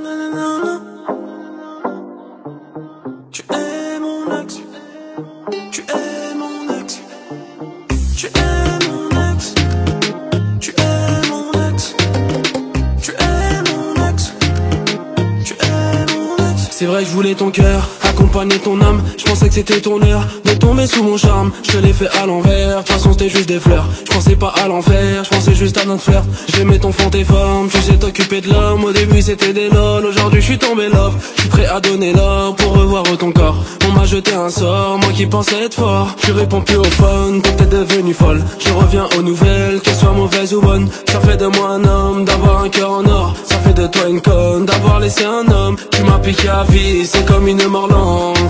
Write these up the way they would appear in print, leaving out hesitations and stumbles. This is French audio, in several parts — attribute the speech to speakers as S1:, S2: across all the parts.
S1: nanana. Tu es mon ex. Tu es mon ex. Tu es mon ex. Tu es mon ex. Tu es mon ex. Tu es mon ex. C'est vrai que je voulais ton cœur, accompagner ton âme. Je pensais que c'était ton heure de tomber sous mon charme. Je te l'ai fait à l'envers, de toute façon c'était juste des fleurs. Je pensais pas à l'enfer, je pensais juste à notre fleur. J'aimais ton fond, tes formes, tu sais t'occuper de l'homme. Au début c'était des lol, aujourd'hui je suis tombé love. Je suis prêt à donner l'or pour revoir ton corps. On m'a jeté un sort, moi qui pensais être fort. Je réponds plus au phone, t'es peut-être devenue folle. Je reviens aux nouvelles, qu'elles soient mauvaises ou bonnes. Ça fait de moi un homme, d'avoir un cœur en or. Ça fait de toi une conne, d'avoir laissé un homme. Tu m'as piqué à vie, c'est comme une mort lente.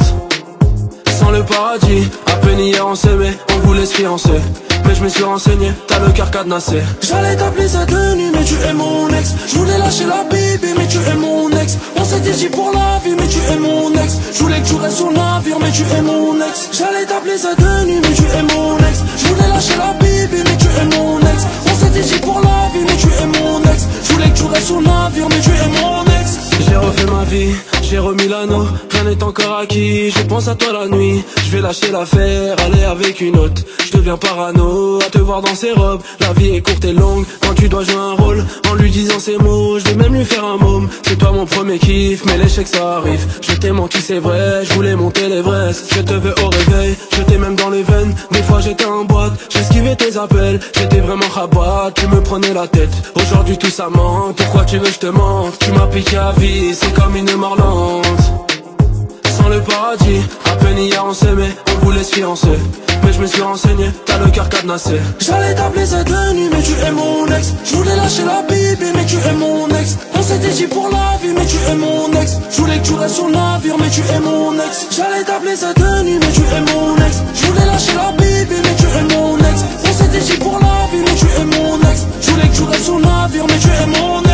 S1: Sans le paradis, à peine hier on s'aimait, on voulait se fiancer. Mais je me suis renseigné, t'as le cœur cadenassé. J'allais t'appeler cette nuit, mais tu es mon ex. Je voulais lâcher la bibi, mais tu es mon ex. On s'était dit pour la vie, mais tu es mon ex. Je voulais que tu restes sur le navire, mais tu es mon ex. J'allais t'appeler cette nuit, mais tu es mon ex. Je voulais lâcher la bibi, mais tu es mon ex. On s'était dit pour la vie, mais tu es mon ex. Je voulais que tu restes sur le navire, mais tu es mon ex. J'ai refait ma vie, j'ai remis l'anneau, rien n'est encore acquis, je pense à toi la nuit. Je vais lâcher l'affaire, aller avec une autre. Je deviens parano, à te voir dans ses robes. La vie est courte et longue, quand tu dois jouer un rôle. En lui disant ces mots, je vais même lui faire un môme. C'est toi mon premier kiff, mais l'échec ça arrive. Je t'ai menti c'est vrai, je voulais monter l'Everest. Je te veux au réveil, je t'ai même dans les veines. Des fois j'étais en boîte, j'esquivais tes appels. J'étais vraiment rabat, tu me prenais la tête. Aujourd'hui tout ça manque, pourquoi tu veux que je te mente? Tu m'as piqué à vie, c'est comme une mort lente. Sans le paradis, à peine hier on s'aimait, on voulait se fiancer. Mais je me suis renseigné, t'as le cœur cadenassé. J'allais t'appeler cette nuit, mais tu es mon ex. Je voulais lâcher la bibi, mais tu es mon ex. On s'était dit pour la vie, mais tu es mon ex. Je voulais que tu restes sur le navire, mais tu es mon ex. J'allais t'appeler cette nuit, mais tu es mon ex. Je voulais lâcher la bibi, mais tu es mon ex. On s'était dit pour la vie, mais tu es mon ex. Je voulais que tu restes sur le navire, mais tu es mon ex.